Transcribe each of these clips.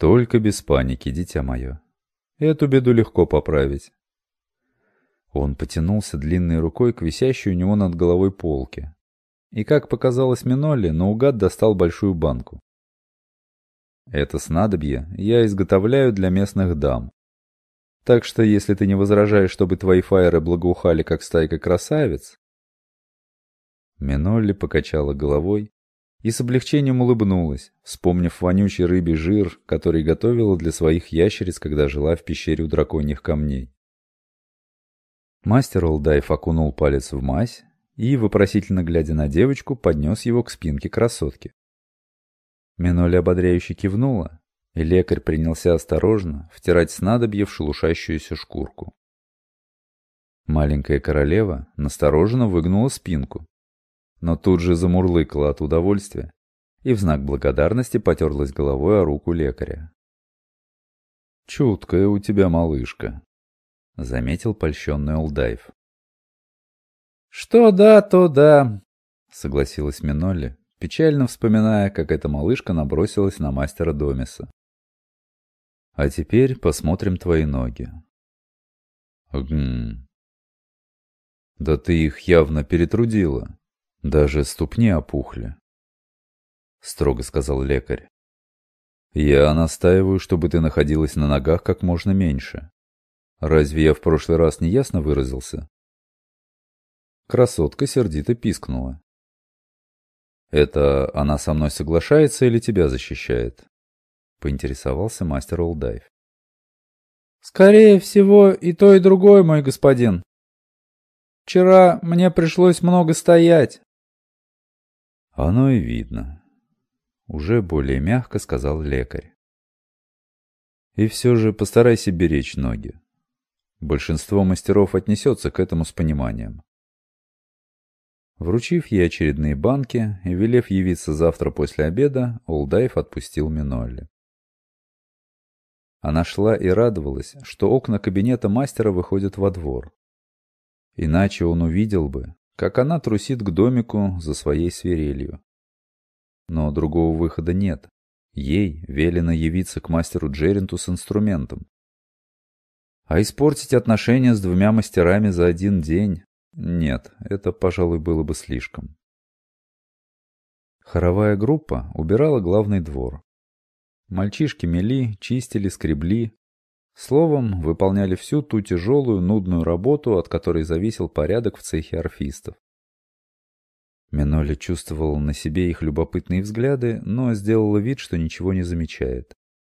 Только без паники, дитя мое. Эту беду легко поправить. Он потянулся длинной рукой к висящей у него над головой полке. И, как показалось Минолли, наугад достал большую банку. Это снадобье я изготовляю для местных дам. Так что, если ты не возражаешь, чтобы твои фаеры благоухали, как стайка красавиц... Минолли покачала головой и с облегчением улыбнулась, вспомнив вонючий рыбий жир, который готовила для своих ящериц, когда жила в пещере у драконьих камней. Мастер Олдайф окунул палец в мазь и, вопросительно глядя на девочку, поднес его к спинке красотки. Минолли ободряюще кивнула, и лекарь принялся осторожно втирать снадобье в шелушащуюся шкурку. Маленькая королева настороженно выгнула спинку, но тут же замурлыкала от удовольствия и в знак благодарности потерлась головой о руку лекаря. «Чуткая у тебя малышка», — заметил польщенный Олдайф. «Что да, то да», — согласилась Минолли, печально вспоминая, как эта малышка набросилась на мастера Домиса. «А теперь посмотрим твои ноги». Да ты их явно перетрудила. Даже ступни опухли», — строго сказал лекарь. «Я настаиваю, чтобы ты находилась на ногах как можно меньше. Разве я в прошлый раз не ясно выразился?» Красотка сердито пискнула. «Это она со мной соглашается или тебя защищает?» — поинтересовался мастер Олдайф. «Скорее всего, и то, и другое, мой господин. Вчера мне пришлось много стоять». «Оно и видно», — уже более мягко сказал лекарь. «И все же постарайся беречь ноги. Большинство мастеров отнесется к этому с пониманием». Вручив ей очередные банки и велев явиться завтра после обеда, Олдайф отпустил Минолли. Она шла и радовалась, что окна кабинета мастера выходят во двор. Иначе он увидел бы, как она трусит к домику за своей свирелью. Но другого выхода нет. Ей велено явиться к мастеру Джеренту с инструментом. А испортить отношения с двумя мастерами за один день? Нет, это, пожалуй, было бы слишком. Хоровая группа убирала главный двор. Мальчишки мели, чистили, скребли. Словом, выполняли всю ту тяжелую, нудную работу, от которой зависел порядок в цехе орфистов. Минолли чувствовала на себе их любопытные взгляды, но сделала вид, что ничего не замечает.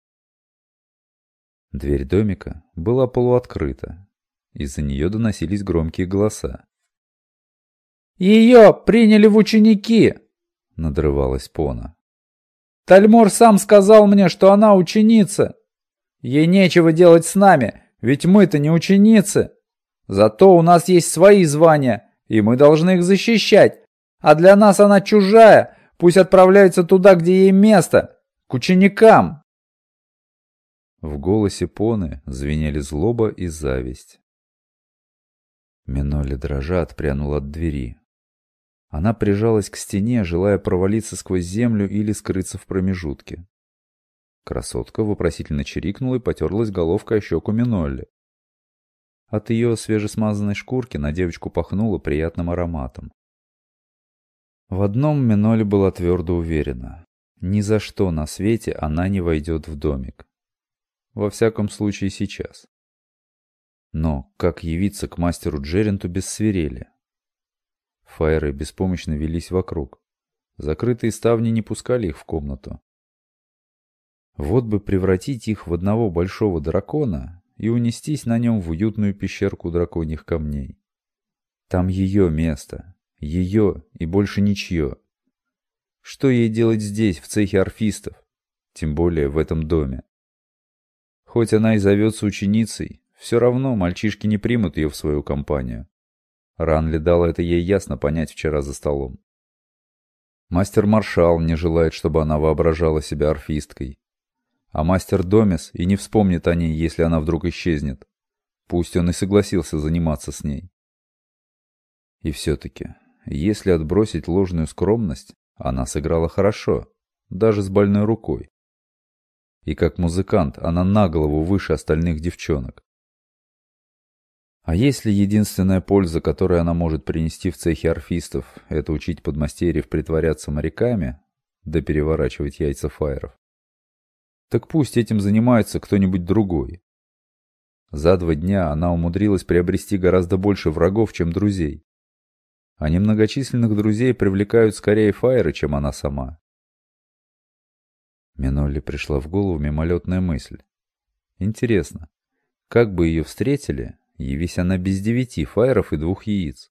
Дверь домика была полуоткрыта. Из-за нее доносились громкие голоса. «Ее приняли в ученики!» — надрывалась Пона. «Тальмор сам сказал мне, что она ученица. Ей нечего делать с нами, ведь мы-то не ученицы. Зато у нас есть свои звания, и мы должны их защищать. А для нас она чужая, пусть отправляется туда, где ей место, к ученикам». В голосе Поны звенели злоба и зависть. Минолли дрожа отпрянула от двери. Она прижалась к стене, желая провалиться сквозь землю или скрыться в промежутке. Красотка вопросительно чирикнула и потерлась головкой о щеку Минолли. От ее свежесмазанной шкурки на девочку пахнуло приятным ароматом. В одном Минолли была твердо уверена. Ни за что на свете она не войдет в домик. Во всяком случае сейчас. Но как явиться к мастеру Джеренту без свирели? Фаеры беспомощно велись вокруг. Закрытые ставни не пускали их в комнату. Вот бы превратить их в одного большого дракона и унестись на нем в уютную пещерку драконьих камней. Там ее место, ее и больше ничье. Что ей делать здесь, в цехе орфистов, тем более в этом доме? Хоть она и зовется ученицей, все равно мальчишки не примут ее в свою компанию. Ранли дал это ей ясно понять вчера за столом. Мастер-маршал не желает, чтобы она воображала себя орфисткой. А мастер Домис и не вспомнит о ней, если она вдруг исчезнет. Пусть он и согласился заниматься с ней. И все-таки, если отбросить ложную скромность, она сыграла хорошо, даже с больной рукой. И как музыкант она на голову выше остальных девчонок. А если единственная польза, которую она может принести в цехе орфистов, это учить подмастерьев притворяться моряками, да переворачивать яйца фаеров, так пусть этим занимается кто-нибудь другой. За 2 дня она умудрилась приобрести гораздо больше врагов, чем друзей. А немногочисленных друзей привлекают скорее фаеры, чем она сама. Минолли пришла в голову мимолетная мысль. Интересно, как бы ее встретили, явись она без 9 фаеров и 2 яиц?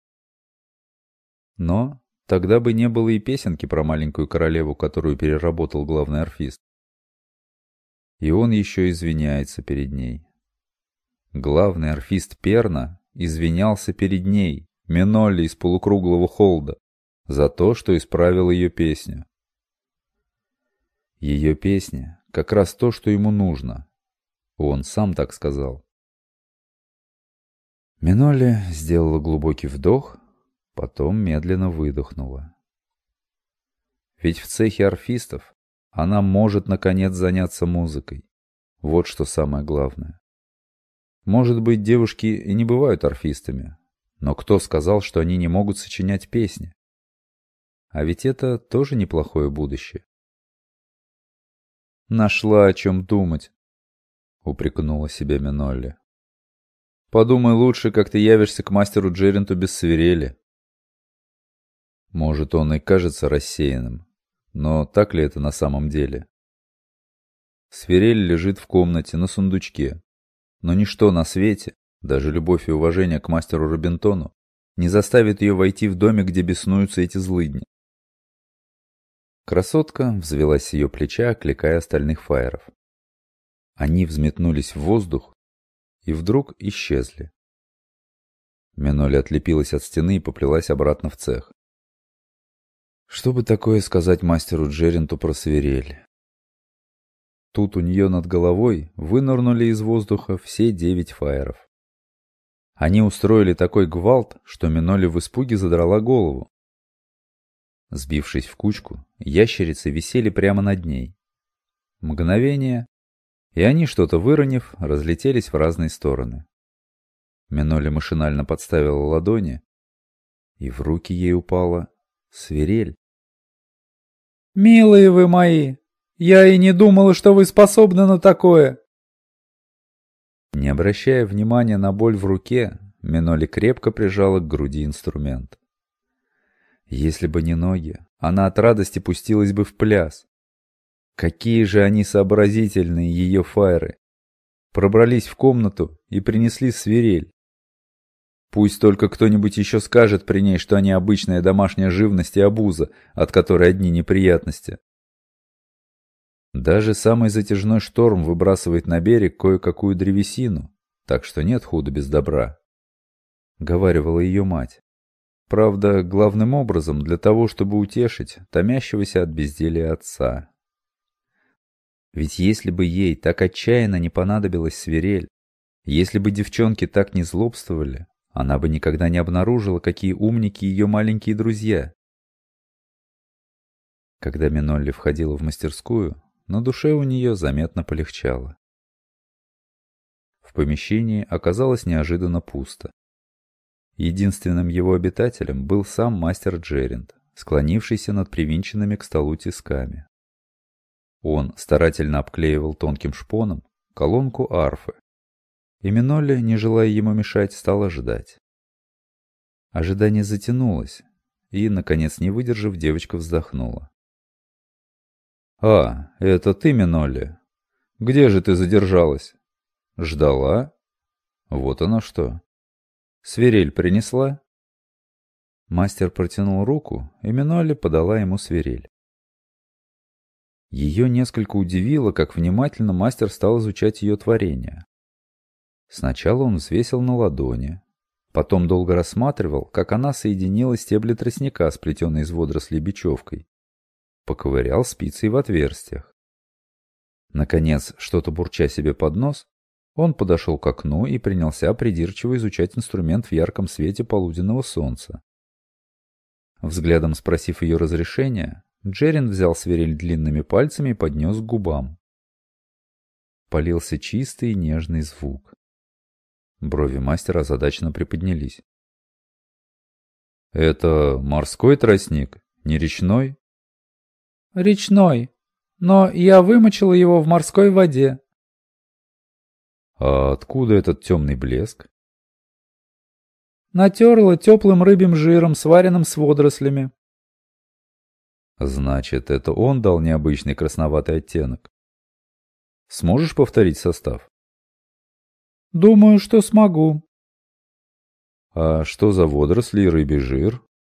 Но тогда бы не было и песенки про маленькую королеву, которую переработал главный орфист. И он еще извиняется перед ней. Главный орфист Перна извинялся перед ней, Минолли из полукруглого холда, за то, что исправил ее песню. Ее песня как раз то, что ему нужно. Он сам так сказал. Минолли сделала глубокий вдох, потом медленно выдохнула. Ведь в цехе орфистов она может наконец заняться музыкой. Вот что самое главное. Может быть, девушки и не бывают орфистами, но кто сказал, что они не могут сочинять песни? А ведь это тоже неплохое будущее. «Нашла о чем думать», — упрекнула себя Минолли. «Подумай лучше, как ты явишься к мастеру Джеренту без свирели». Может, он и кажется рассеянным, но так ли это на самом деле? Свирель лежит в комнате на сундучке, но ничто на свете, даже любовь и уважение к мастеру Робинтону, не заставит ее войти в домик, где беснуются эти злыдни. Красотка взвелась с ее плеча, окликая остальных фаеров. Они взметнулись в воздух и вдруг исчезли. Минолли отлепилась от стены и поплелась обратно в цех. Что бы такое сказать мастеру Джеренту про свирель? Тут у нее над головой вынырнули из воздуха все 9 фаеров. Они устроили такой гвалт, что Минолли в испуге задрала голову. Сбившись в кучку, ящерицы висели прямо над ней. Мгновение, и они, что-то выронив, разлетелись в разные стороны. Минолли машинально подставила ладони, и в руки ей упала свирель. «Милые вы мои! Я и не думала, что вы способны на такое!» Не обращая внимания на боль в руке, Минолли крепко прижала к груди инструмент. Если бы не ноги, она от радости пустилась бы в пляс. Какие же они сообразительные, ее фаеры! Пробрались в комнату и принесли свирель. Пусть только кто-нибудь еще скажет при ней, что они обычная домашняя живность и обуза, от которой одни неприятности. Даже самый затяжной шторм выбрасывает на берег кое-какую древесину, так что нет худа без добра, — говаривала ее мать. Правда, главным образом для того, чтобы утешить томящегося от безделья отца. Ведь если бы ей так отчаянно не понадобилась свирель, если бы девчонки так не злобствовали, она бы никогда не обнаружила, какие умники ее маленькие друзья. Когда Минолли входила в мастерскую, на душе у нее заметно полегчало. В помещении оказалось неожиданно пусто. Единственным его обитателем был сам мастер Джерент, склонившийся над привинченными к столу тисками. Он старательно обклеивал тонким шпоном колонку арфы, и Минолли, не желая ему мешать, стала ждать. Ожидание затянулось, и, наконец, не выдержав, девочка вздохнула. «А, это ты, Минолли? Где же ты задержалась? Ждала? Вот оно что. Свирель принесла?» Мастер протянул руку, и Минолли подала ему свирель. Ее несколько удивило, как внимательно мастер стал изучать ее творение. Сначала он взвесил на ладони, потом долго рассматривал, как она соединила стебли тростника, сплетенные из водорослей бечевкой, поковырял спицей в отверстиях. Наконец, что-то бурча себе под нос, он подошел к окну и принялся придирчиво изучать инструмент в ярком свете полуденного солнца. Взглядом спросив ее разрешения, Джерент взял свирель длинными пальцами и поднес к губам. полился чистый и нежный звук. Брови мастера озадаченно приподнялись. «Это морской тростник, не речной?» «Речной, но я вымочила его в морской воде». «А откуда этот темный блеск?» «Натерла теплым рыбьим жиром, сваренным с водорослями». «Значит, это он дал необычный красноватый оттенок. Сможешь повторить состав?» «Думаю, что смогу». «А что за водоросли и рыбий жир?»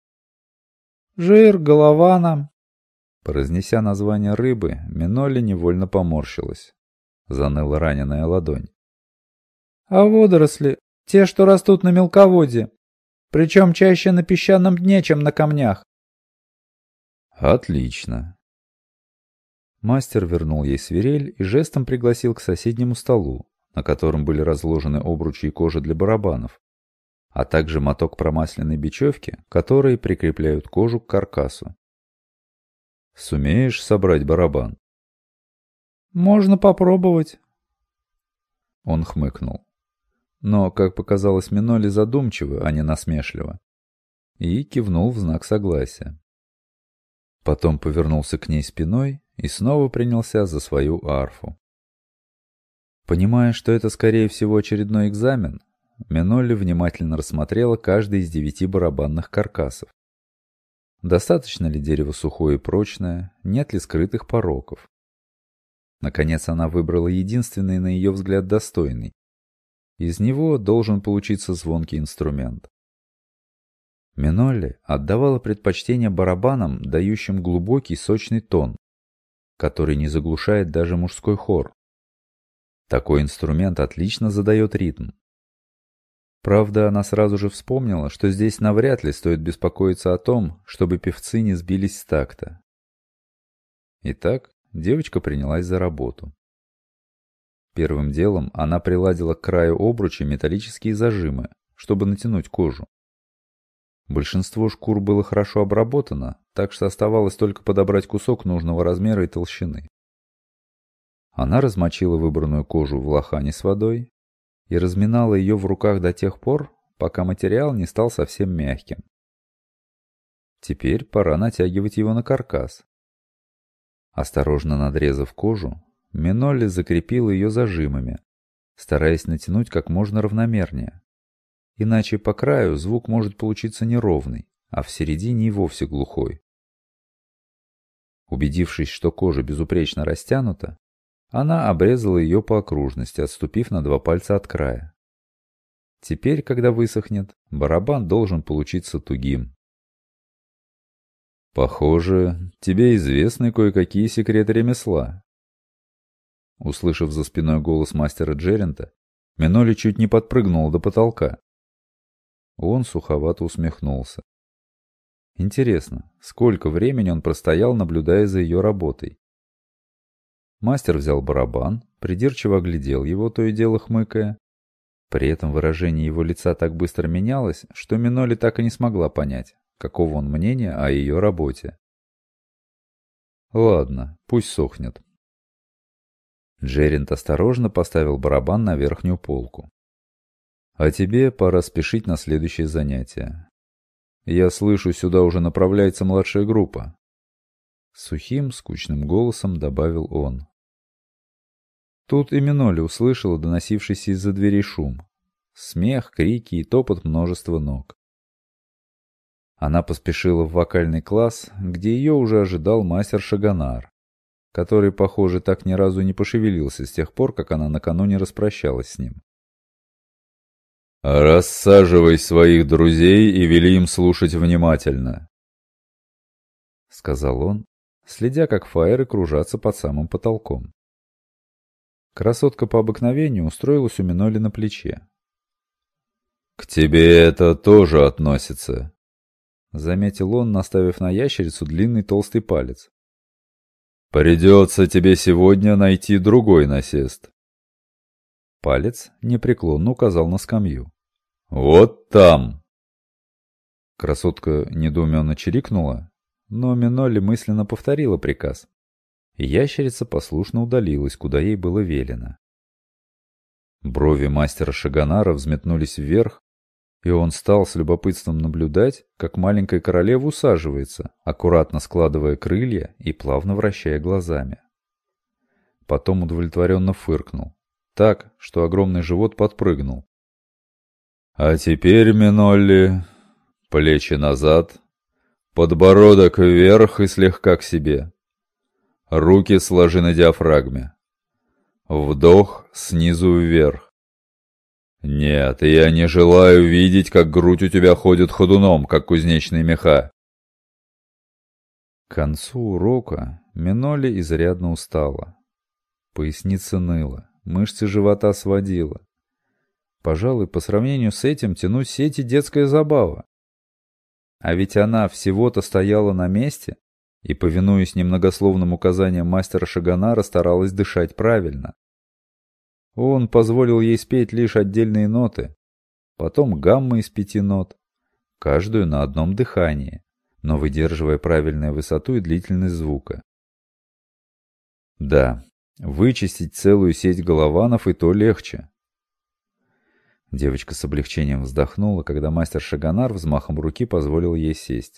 «Жир, голована». Произнеся название рыбы, Минолли невольно поморщилась. Заныла раненая ладонь. «А водоросли, те, что растут на мелководье, причем чаще на песчаном дне, чем на камнях». «Отлично». Мастер вернул ей свирель и жестом пригласил к соседнему столу, на котором были разложены обручи и кожа для барабанов, а также моток промасленной бечевки, которые прикрепляют кожу к каркасу. «Сумеешь собрать барабан?» «Можно попробовать». Он хмыкнул. Но, как показалось Минолли, задумчиво, а не насмешливо. И кивнул в знак согласия. Потом повернулся к ней спиной и снова принялся за свою арфу. Понимая, что это, скорее всего, очередной экзамен, Минолли внимательно рассмотрела каждый из 9 барабанных каркасов. Достаточно ли дерево сухое и прочное, нет ли скрытых пороков. Наконец она выбрала единственный, на ее взгляд, достойный. Из него должен получиться звонкий инструмент. Минолли отдавала предпочтение барабанам, дающим глубокий сочный тон, который не заглушает даже мужской хор. Такой инструмент отлично задает ритм. Правда, она сразу же вспомнила, что здесь навряд ли стоит беспокоиться о том, чтобы певцы не сбились с такта. Итак, девочка принялась за работу. Первым делом она приладила к краю обруча металлические зажимы, чтобы натянуть кожу. Большинство шкур было хорошо обработано, так что оставалось только подобрать кусок нужного размера и толщины. Она размочила выбранную кожу в лохане с водой и разминала ее в руках до тех пор, пока материал не стал совсем мягким. Теперь пора натягивать его на каркас. Осторожно надрезав кожу, Минолли закрепила ее зажимами, стараясь натянуть как можно равномернее. Иначе по краю звук может получиться неровный, а в середине и вовсе глухой. Убедившись, что кожа безупречно растянута, она обрезала ее по окружности, отступив на 2 пальца от края. Теперь, когда высохнет, барабан должен получиться тугим. «Похоже, тебе известны кое-какие секреты ремесла». Услышав за спиной голос мастера Джерента, Минолли чуть не подпрыгнула до потолка. Он суховато усмехнулся. Интересно, сколько времени он простоял, наблюдая за ее работой? Мастер взял барабан, придирчиво оглядел его, то и дело хмыкая. При этом выражение его лица так быстро менялось, что Минолли так и не смогла понять, какого он мнения о ее работе. Ладно, пусть сохнет. Джерент осторожно поставил барабан на верхнюю полку. А тебе пора спешить на следующее занятие. Я слышу, сюда уже направляется младшая группа. Сухим, скучным голосом добавил он. Тут и Минолли услышала доносившийся из-за дверей шум. Смех, крики и топот множества ног. Она поспешила в вокальный класс, где ее уже ожидал мастер Шагонар, который, похоже, так ни разу не пошевелился с тех пор, как она накануне распрощалась с ним. «Рассаживай своих друзей и вели им слушать внимательно», — сказал он, следя, как фаеры кружатся под самым потолком. Красотка по обыкновению устроилась у Минолли на плече. «К тебе это тоже относится», — заметил он, наставив на ящерицу длинный толстый палец. «Придется тебе сегодня найти другой насест». Палец непреклонно указал на скамью. «Вот там!» Красотка недоуменно чирикнула, но Минолли мысленно повторила приказ. И ящерица послушно удалилась, куда ей было велено. Брови мастера Шагонара взметнулись вверх, и он стал с любопытством наблюдать, как маленькая королева усаживается, аккуратно складывая крылья и плавно вращая глазами. Потом удовлетворенно фыркнул, так, что огромный живот подпрыгнул. «А теперь, Минолли, плечи назад, подбородок вверх и слегка к себе. Руки сложи на диафрагме. Вдох снизу вверх. Нет, я не желаю видеть, как грудь у тебя ходит ходуном, как кузнечные меха». К концу урока Минолли изрядно устала. Поясница ныла, мышцы живота сводила. Пожалуй, по сравнению с этим тянуть сети детская забава. А ведь она всего-то стояла на месте и, повинуясь немногословным указаниям мастера Шагонара, старалась дышать правильно. Он позволил ей спеть лишь отдельные ноты, потом гаммы из 5 нот, каждую на одном дыхании, но выдерживая правильную высоту и длительность звука. Да, вычистить целую сеть голованов и то легче. Девочка с облегчением вздохнула, когда мастер Шагонар взмахом руки позволил ей сесть.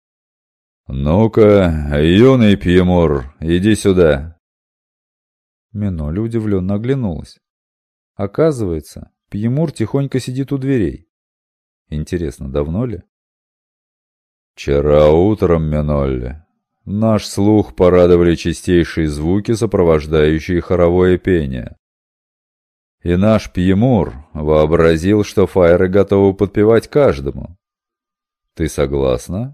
«Ну-ка, юный Пьемур, иди сюда!» Минолли удивленно оглянулась. Оказывается, Пьемур тихонько сидит у дверей. Интересно, давно ли? «Вчера утром, Минолли, наш слух порадовали чистейшие звуки, сопровождающие хоровое пение. И наш Пьемур вообразил, что фаеры готовы подпевать каждому. Ты согласна?»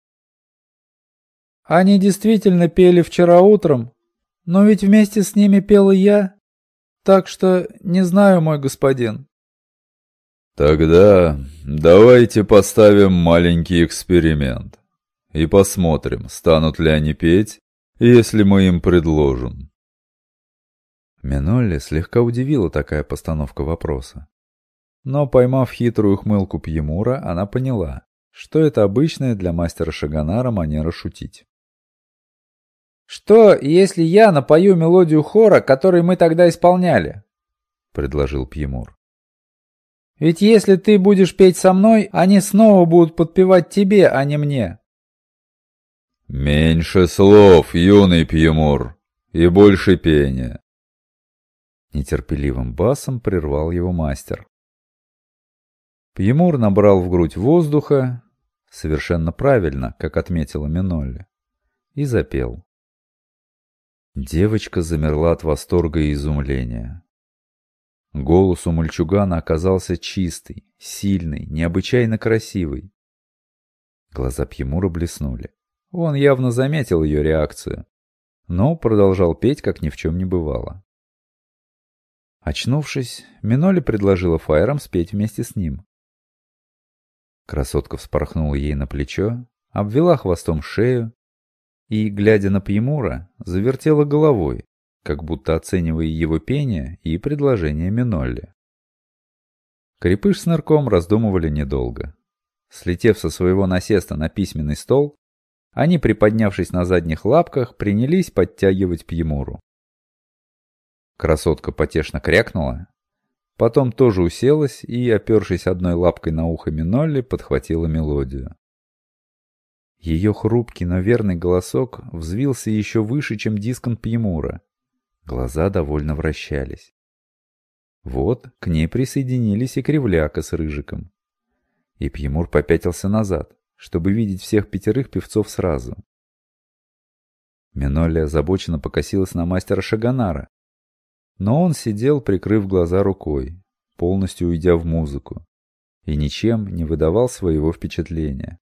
Они действительно пели вчера утром, но ведь вместе с ними пел и я, так что не знаю, мой господин. Тогда давайте поставим маленький эксперимент и посмотрим, станут ли они петь, если мы им предложим. Минолли слегка удивила такая постановка вопроса. Но, поймав хитрую ухмылку Пьемура, она поняла, что это обычная для мастера Шагонара манера шутить. «Что, если я напою мелодию хора, который мы тогда исполняли?» — предложил Пьемур. «Ведь если ты будешь петь со мной, они снова будут подпевать тебе, а не мне». «Меньше слов, юный Пьемур, и больше пения!» Нетерпеливым басом прервал его мастер. Пьемур набрал в грудь воздуха, совершенно правильно, как отметила Минолли, и запел. Девочка замерла от восторга и изумления. Голос у мальчугана оказался чистый, сильный, необычайно красивый. Глаза Пьемура блеснули. Он явно заметил ее реакцию, но продолжал петь, как ни в чем не бывало. Очнувшись, Минолли предложила фаерам спеть вместе с ним. Красотка вспорхнула ей на плечо, обвела хвостом шею и, глядя на Пьемура, завертела головой, как будто оценивая его пение и предложение Минолли. Крепыш с Нырком раздумывали недолго. Слетев со своего насеста на письменный стол, они, приподнявшись на задних лапках, принялись подтягивать Пьемуру. Красотка потешно крякнула, потом тоже уселась и, опершись одной лапкой на ухо Минолли, подхватила мелодию. Ее хрупкий, но верный голосок взвился еще выше, чем дисконт Пьемура. Глаза довольно вращались. Вот к ней присоединились и Кривляка с Рыжиком. И Пьемур попятился назад, чтобы видеть всех 5 певцов сразу. Минолли озабоченно покосилась на мастера Шагонара, но он сидел, прикрыв глаза рукой, полностью уйдя в музыку, и ничем не выдавал своего впечатления.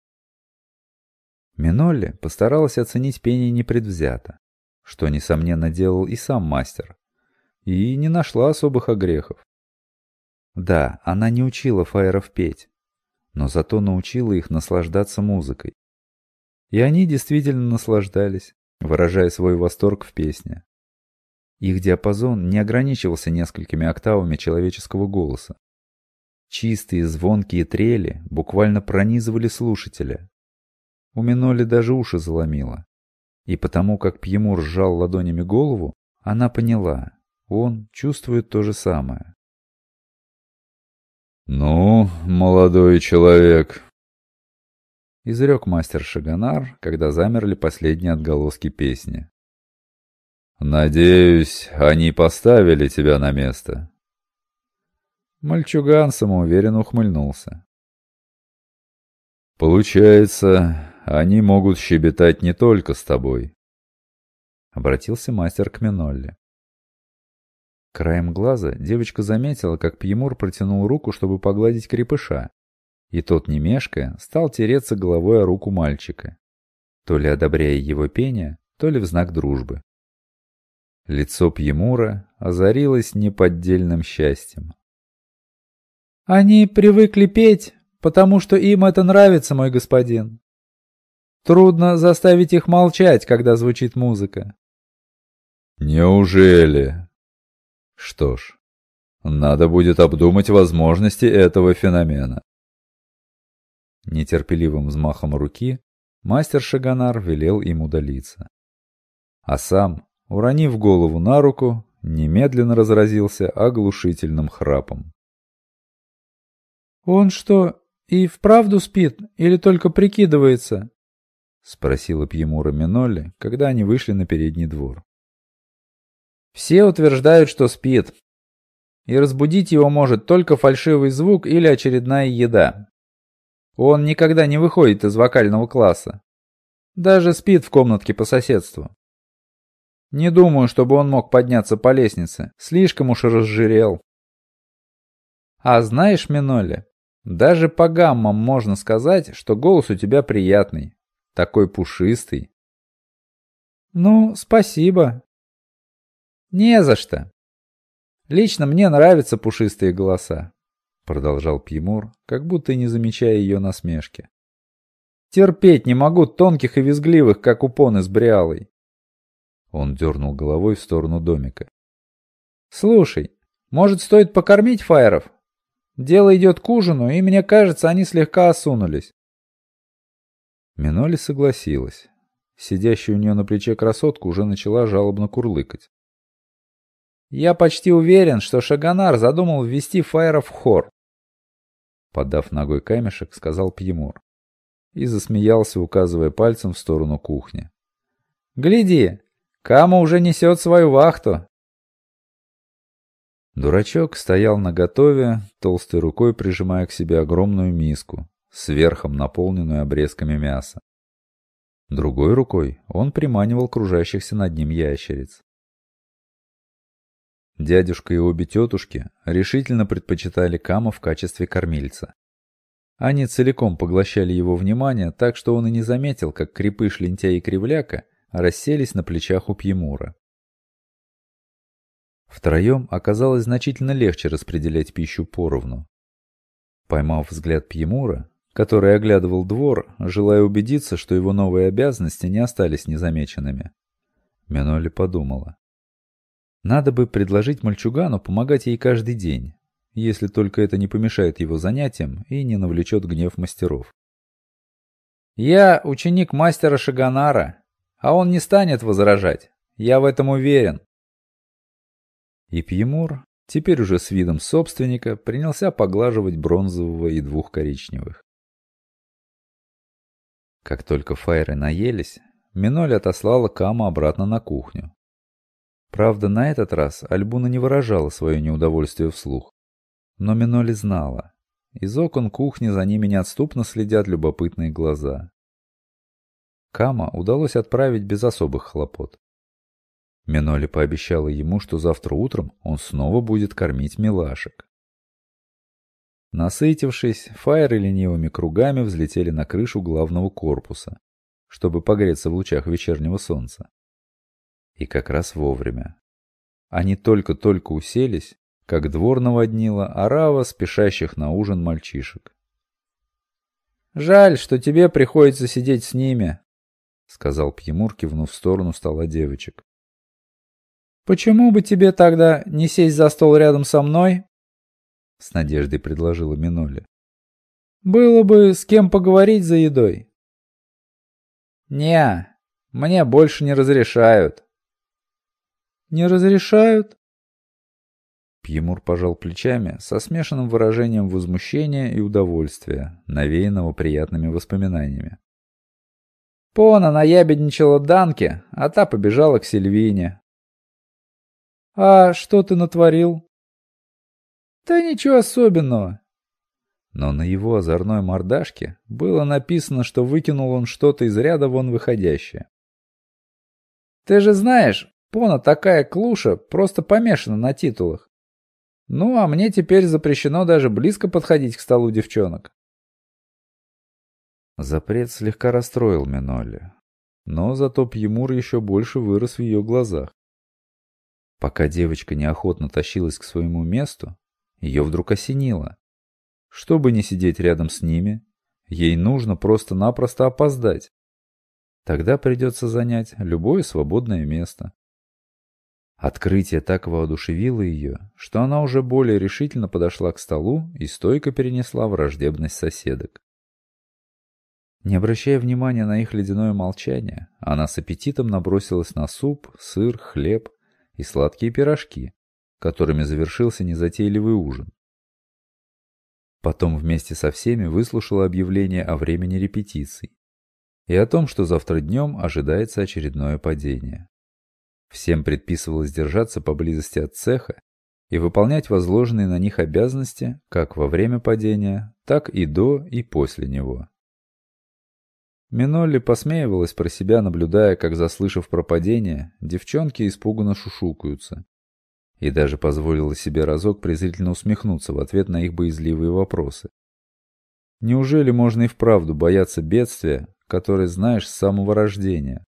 Минолли постаралась оценить пение непредвзято, что, несомненно, делал и сам мастер, и не нашла особых огрехов. Да, она не учила фаеров петь, но зато научила их наслаждаться музыкой. И они действительно наслаждались, выражая свой восторг в песне. Их диапазон не ограничивался несколькими октавами человеческого голоса. Чистые звонкие трели буквально пронизывали слушателя. У Минолли даже уши заломило. И потому, как Пьемур сжал ладонями голову, она поняла, он чувствует то же самое. «Ну, молодой человек», — изрек мастер Шагонар, когда замерли последние отголоски песни. «Надеюсь, они поставили тебя на место». Мальчуган самоуверенно ухмыльнулся. «Получается, они могут щебетать не только с тобой», — обратился мастер к Минолле. Краем глаза девочка заметила, как Пьемур протянул руку, чтобы погладить крепыша, и тот, не мешкая, стал тереться головой о руку мальчика, то ли одобряя его пение, то ли в знак дружбы. Лицо Пьемура озарилось неподдельным счастьем. «Они привыкли петь, потому что им это нравится, мой господин. Трудно заставить их молчать, когда звучит музыка». «Неужели? Что ж, надо будет обдумать возможности этого феномена». Нетерпеливым взмахом руки мастер Шагонар велел им удалиться. А сам, уронив голову на руку, немедленно разразился оглушительным храпом. «Он что, и вправду спит или только прикидывается?» — спросила Пьемура Минолли, когда они вышли на передний двор. «Все утверждают, что спит, и разбудить его может только фальшивый звук или очередная еда. Он никогда не выходит из вокального класса, даже спит в комнатке по соседству. Не думаю, чтобы он мог подняться по лестнице, слишком уж разжирел. А знаешь, Минолли, даже по гаммам можно сказать, что голос у тебя приятный, такой пушистый». «Ну, спасибо». «Не за что. Лично мне нравятся пушистые голоса», — продолжал Пьемур, как будто и не замечая ее насмешки. «Терпеть не могу тонких и визгливых, как у Поны с Бриалой». Он дернул головой в сторону домика. «Слушай, может, стоит покормить фаеров? Дело идет к ужину, и мне кажется, они слегка осунулись». Минолли согласилась. Сидящая у нее на плече красотка уже начала жалобно курлыкать. «Я почти уверен, что Шагонар задумал ввести фаеров в хор», — подав ногой камешек, сказал Пьемур. И засмеялся, указывая пальцем в сторону кухни. «Гляди, Кама уже несет свою вахту». Дурачок стоял наготове, толстой рукой прижимая к себе огромную миску, сверхом наполненную обрезками мяса. Другой рукой он приманивал кружащихся над ним ящериц. Дядюшка и обе тетушки решительно предпочитали Кама в качестве кормильца. Они целиком поглощали его внимание, так что он и не заметил, как крепыш, лентяй и кривляка расселись на плечах у Пьемура. Втроем оказалось значительно легче распределять пищу поровну. Поймав взгляд Пьемура, который оглядывал двор, желая убедиться, что его новые обязанности не остались незамеченными, Минолли подумала. Надо бы предложить мальчугану помогать ей каждый день, если только это не помешает его занятиям и не навлечет гнев мастеров. «Я ученик мастера Шагонара, а он не станет возражать, я в этом уверен». И Пьемур, теперь уже с видом собственника, принялся поглаживать бронзового и двух коричневых. Как только фаеры наелись, Минолли отослала Кама обратно на кухню. Правда, на этот раз Альбуна не выражала свое неудовольствие вслух. Но Минолли знала. Из окон кухни за ними неотступно следят любопытные глаза. Кама удалось отправить без особых хлопот. Минолли пообещала ему, что завтра утром он снова будет кормить милашек. Насытившись, фаеры ленивыми кругами взлетели на крышу главного корпуса, чтобы погреться в лучах вечернего солнца. И как раз вовремя. Они только-только уселись, как двор наводнила орава спешащих на ужин мальчишек. «Жаль, что тебе приходится сидеть с ними», — сказал Пьемур, кивнув в сторону стола девочек. «Почему бы тебе тогда не сесть за стол рядом со мной?» — с надеждой предложила Минолли. «Было бы с кем поговорить за едой». «Не, мне больше не разрешают». «Не разрешают?» Пьемур пожал плечами со смешанным выражением возмущения и удовольствия, навеянного приятными воспоминаниями. Пона наябедничала Данке, а та побежала к Сильвине. «А что ты натворил?» «Да ничего особенного». Но на его озорной мордашке было написано, что выкинул он что-то из ряда вон выходящее. «Ты же знаешь, Пона такая клуша, просто помешана на титулах. Ну, а мне теперь запрещено даже близко подходить к столу девчонок». Запрет слегка расстроил Минолли, но зато Пьемур еще больше вырос в ее глазах. Пока девочка неохотно тащилась к своему месту, ее вдруг осенило. Чтобы не сидеть рядом с ними, ей нужно просто-напросто опоздать. Тогда придется занять любое свободное место. Открытие так воодушевило ее, что она уже более решительно подошла к столу и стойко перенесла враждебность соседок. Не обращая внимания на их ледяное молчание, она с аппетитом набросилась на суп, сыр, хлеб и сладкие пирожки, которыми завершился незатейливый ужин. Потом вместе со всеми выслушала объявление о времени репетиций и о том, что завтра днем ожидается очередное падение. Всем предписывалось держаться поблизости от цеха и выполнять возложенные на них обязанности как во время падения, так и до и после него. Минолли посмеивалась про себя, наблюдая, как, заслышав про падение, девчонки испуганно шушукаются, и даже позволила себе разок презрительно усмехнуться в ответ на их боязливые вопросы. Неужели можно и вправду бояться бедствия, которое знаешь с самого рождения?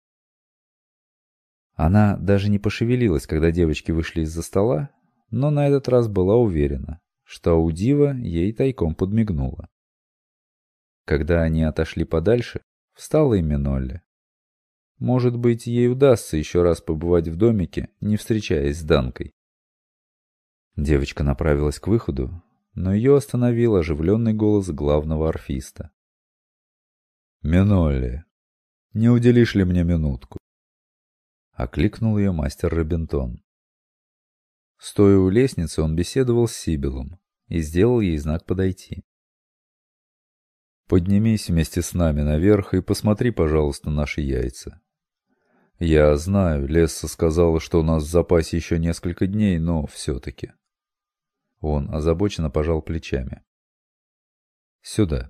Она даже не пошевелилась, когда девочки вышли из-за стола, но на этот раз была уверена, что Аудива ей тайком подмигнула. Когда они отошли подальше, встала и Минолли. Может быть, ей удастся еще раз побывать в домике, не встречаясь с Данкой. Девочка направилась к выходу, но ее остановил оживленный голос главного орфиста. «Минолли, не уделишь ли мне минутку?» Окликнул ее мастер Робинтон. Стоя у лестницы, он беседовал с Сибилом и сделал ей знак подойти. «Поднимись вместе с нами наверх и посмотри, пожалуйста, наши яйца. Я знаю, Лесса сказала, что у нас в запасе еще несколько дней, но все-таки...» Он озабоченно пожал плечами. «Сюда».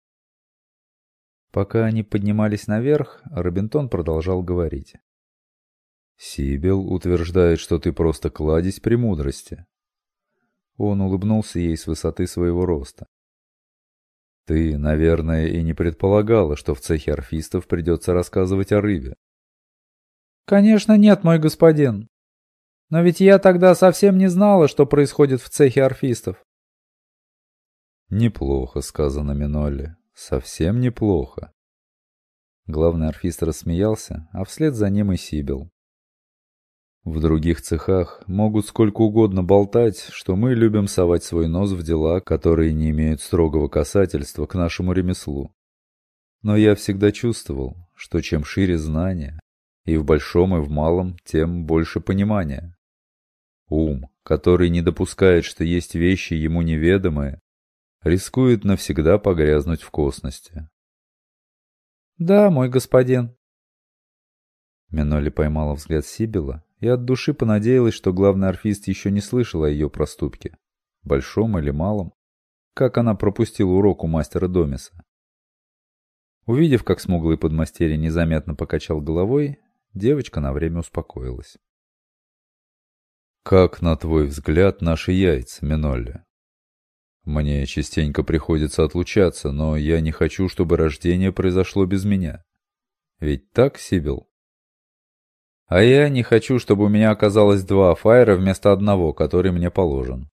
Пока они поднимались наверх, Робинтон продолжал говорить. «Сибил утверждает, что ты просто кладезь премудрости». Он улыбнулся ей с высоты своего роста. «Ты, наверное, и не предполагала, что в цехе орфистов придется рассказывать о рыбе». «Конечно нет, мой господин. Но ведь я тогда совсем не знала, что происходит в цехе орфистов». «Неплохо сказано, Минолли. Совсем неплохо». Главный орфист рассмеялся, а вслед за ним и Сибил. «В других цехах могут сколько угодно болтать, что мы любим совать свой нос в дела, которые не имеют строгого касательства к нашему ремеслу. Но я всегда чувствовал, что чем шире знания, и в большом, и в малом, тем больше понимания. Ум, который не допускает, что есть вещи ему неведомые, рискует навсегда погрязнуть в косности». «Да, мой господин». Минолли поймала взгляд Сибила и от души понадеялась, что главный орфист еще не слышал о ее проступке, большом или малом, как она пропустила урок у мастера Домиса. Увидев, как смуглый подмастерье незаметно покачал головой, девочка на время успокоилась. «Как, на твой взгляд, наши яйца, Минолли? Мне частенько приходится отлучаться, но я не хочу, чтобы рождение произошло без меня. Ведь так, Сибил?» «А я не хочу, чтобы у меня оказалось 2 фаера вместо одного, который мне положен».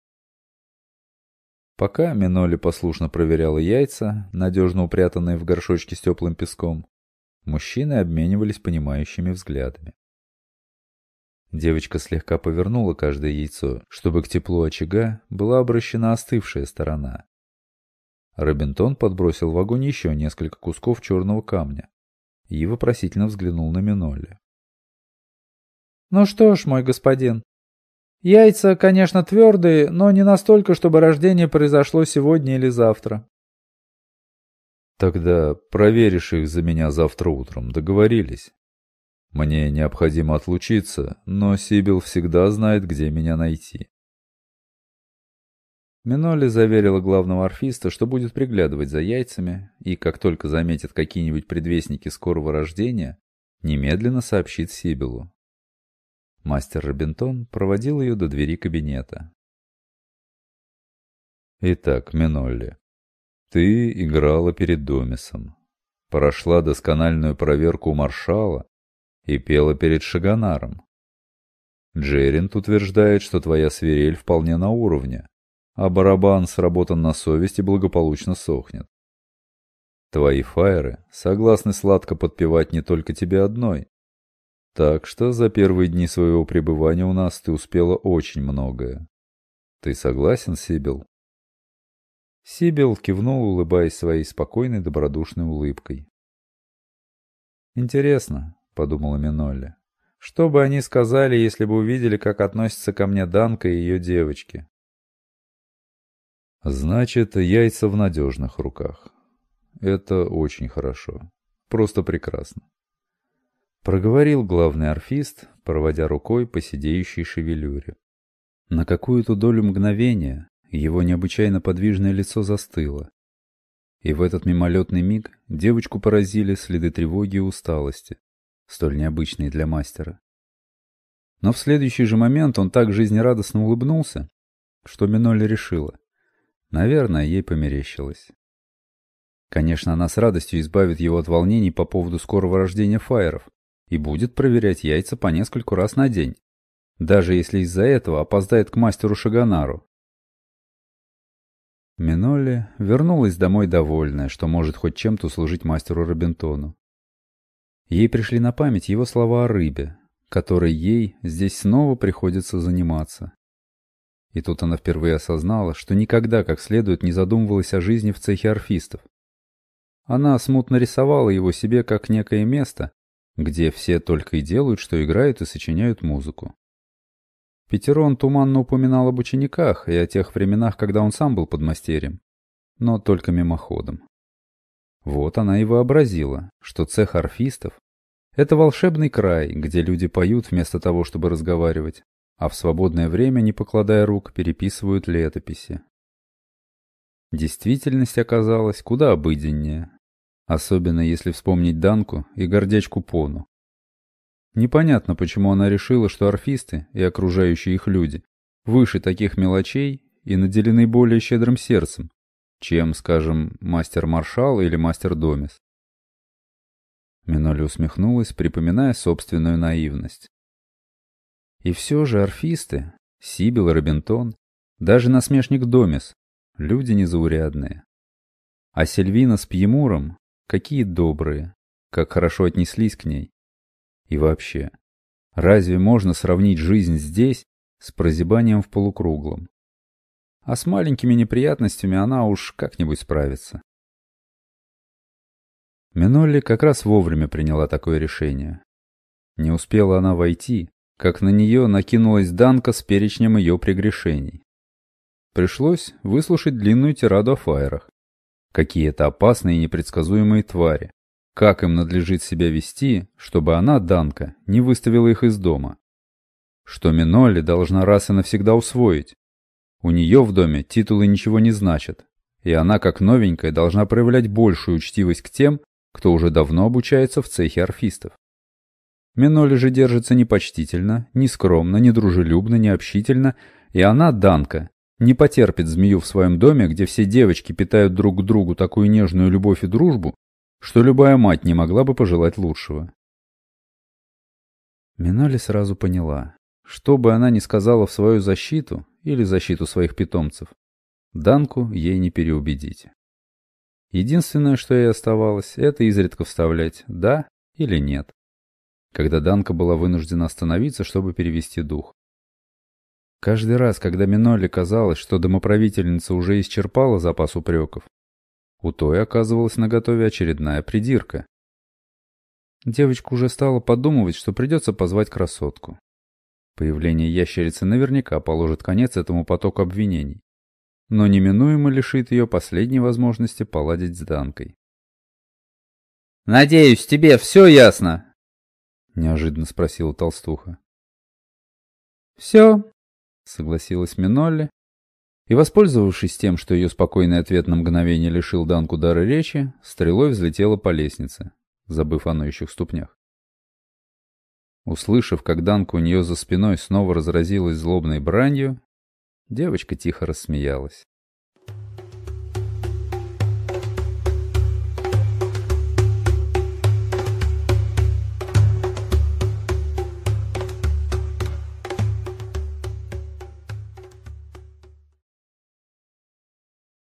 Пока Минолли послушно проверяла яйца, надежно упрятанные в горшочке с теплым песком, мужчины обменивались понимающими взглядами. Девочка слегка повернула каждое яйцо, чтобы к теплу очага была обращена остывшая сторона. Робинтон подбросил в огонь еще несколько кусков черного камня и вопросительно взглянул на Минолли. «Ну что ж, мой господин, Яйца, конечно, твердые, но не настолько, чтобы рождение произошло сегодня или завтра. Тогда проверишь их за меня завтра утром, договорились? Мне необходимо отлучиться, но Сибил всегда знает, где меня найти. Минолли заверила главного орфиста, что будет приглядывать за яйцами, и как только заметит какие-нибудь предвестники скорого рождения, немедленно сообщит Сибилу. Мастер Робинтон проводил ее до двери кабинета. «Итак, Минолли, ты играла перед Домисом, прошла доскональную проверку у маршала и пела перед Шагонаром. Джерринт утверждает, что твоя свирель вполне на уровне, а барабан сработан на совесть и благополучно сохнет. Твои фаеры согласны сладко подпевать не только тебе одной. Так что за первые дни своего пребывания у нас ты успела очень многое. Ты согласен, Сибил?» Сибил кивнул, улыбаясь своей спокойной добродушной улыбкой. «Интересно», — подумала Минолли, — «что бы они сказали, если бы увидели, как относятся ко мне Данка и ее девочки?» «Значит, яйца в надежных руках. Это очень хорошо. Просто прекрасно», — проговорил главный орфист, проводя рукой по сидеющей шевелюре. На какую-то долю мгновения его необычайно подвижное лицо застыло. И в этот мимолетный миг девочку поразили следы тревоги и усталости, столь необычные для мастера. Но в следующий же момент он так жизнерадостно улыбнулся, что Минолли решила. Наверное, ей померещилось. Конечно, она с радостью избавит его от волнений по поводу скорого рождения фаеров и будет проверять яйца по нескольку раз на день, даже если из-за этого опоздает к мастеру Шагонару. Минолли вернулась домой довольная, что может хоть чем-то служить мастеру Робинтону. Ей пришли на память его слова о рыбе, которой ей здесь снова приходится заниматься. И тут она впервые осознала, что никогда как следует не задумывалась о жизни в цехе орфистов. Она смутно рисовала его себе как некое место, где все только и делают, что играют и сочиняют музыку. Петерон туманно упоминал об учениках и о тех временах, когда он сам был подмастерьем, но только мимоходом. Вот она и вообразила, что цех орфистов — это волшебный край, где люди поют вместо того, чтобы разговаривать, а в свободное время, не покладая рук, переписывают летописи. Действительность оказалась куда обыденнее, особенно если вспомнить Данку и гордячку Пону. Непонятно, почему она решила, что орфисты и окружающие их люди выше таких мелочей и наделены более щедрым сердцем, чем, скажем, мастер-маршал или мастер-домис. Минолли усмехнулась, припоминая собственную наивность. И все же орфисты, Сибил и Робинтон, даже насмешник Домис, люди незаурядные. А Сильвина с Пьемуром, какие добрые, как хорошо отнеслись к ней. И вообще, разве можно сравнить жизнь здесь с прозябанием в полукруглом? А с маленькими неприятностями она уж как-нибудь справится. Минолли как раз вовремя приняла такое решение. Не успела она войти, как на нее накинулась Данка с перечнем ее прегрешений. Пришлось выслушать длинную тираду о фаерах. Какие это опасные и непредсказуемые твари. Как им надлежит себя вести, чтобы она, Данка, не выставила их из дома? Что Минолли должна раз и навсегда усвоить. У нее в доме титулы ничего не значат, и она, как новенькая, должна проявлять большую учтивость к тем, кто уже давно обучается в цехе орфистов. Минолли же держится не почтительно, не скромно, не дружелюбно, не общительно, и она, Данка, не потерпит змею в своем доме, где все девочки питают друг к другу такую нежную любовь и дружбу, что любая мать не могла бы пожелать лучшего. Минолли сразу поняла, что бы она ни сказала в свою защиту или защиту своих питомцев, Данку ей не переубедить. Единственное, что ей оставалось, это изредка вставлять «да» или «нет», когда Данка была вынуждена остановиться, чтобы перевести дух. Каждый раз, когда Минолли казалось, что домоправительница уже исчерпала запас упреков, у той оказывалась наготове очередная придирка. Девочка уже стала подумывать, что придется позвать красотку. Появление ящерицы наверняка положит конец этому потоку обвинений, но неминуемо лишит ее последней возможности поладить с Данкой. «Надеюсь, тебе все ясно?» — неожиданно спросила толстуха. «Все», — согласилась Минолли, и, воспользовавшись тем, что ее спокойный ответ на мгновение лишил Данку дара речи, стрелой взлетела по лестнице, забыв о ноющих ступнях. Услышав, как Данка у нее за спиной снова разразилась злобной бранью, девочка тихо рассмеялась.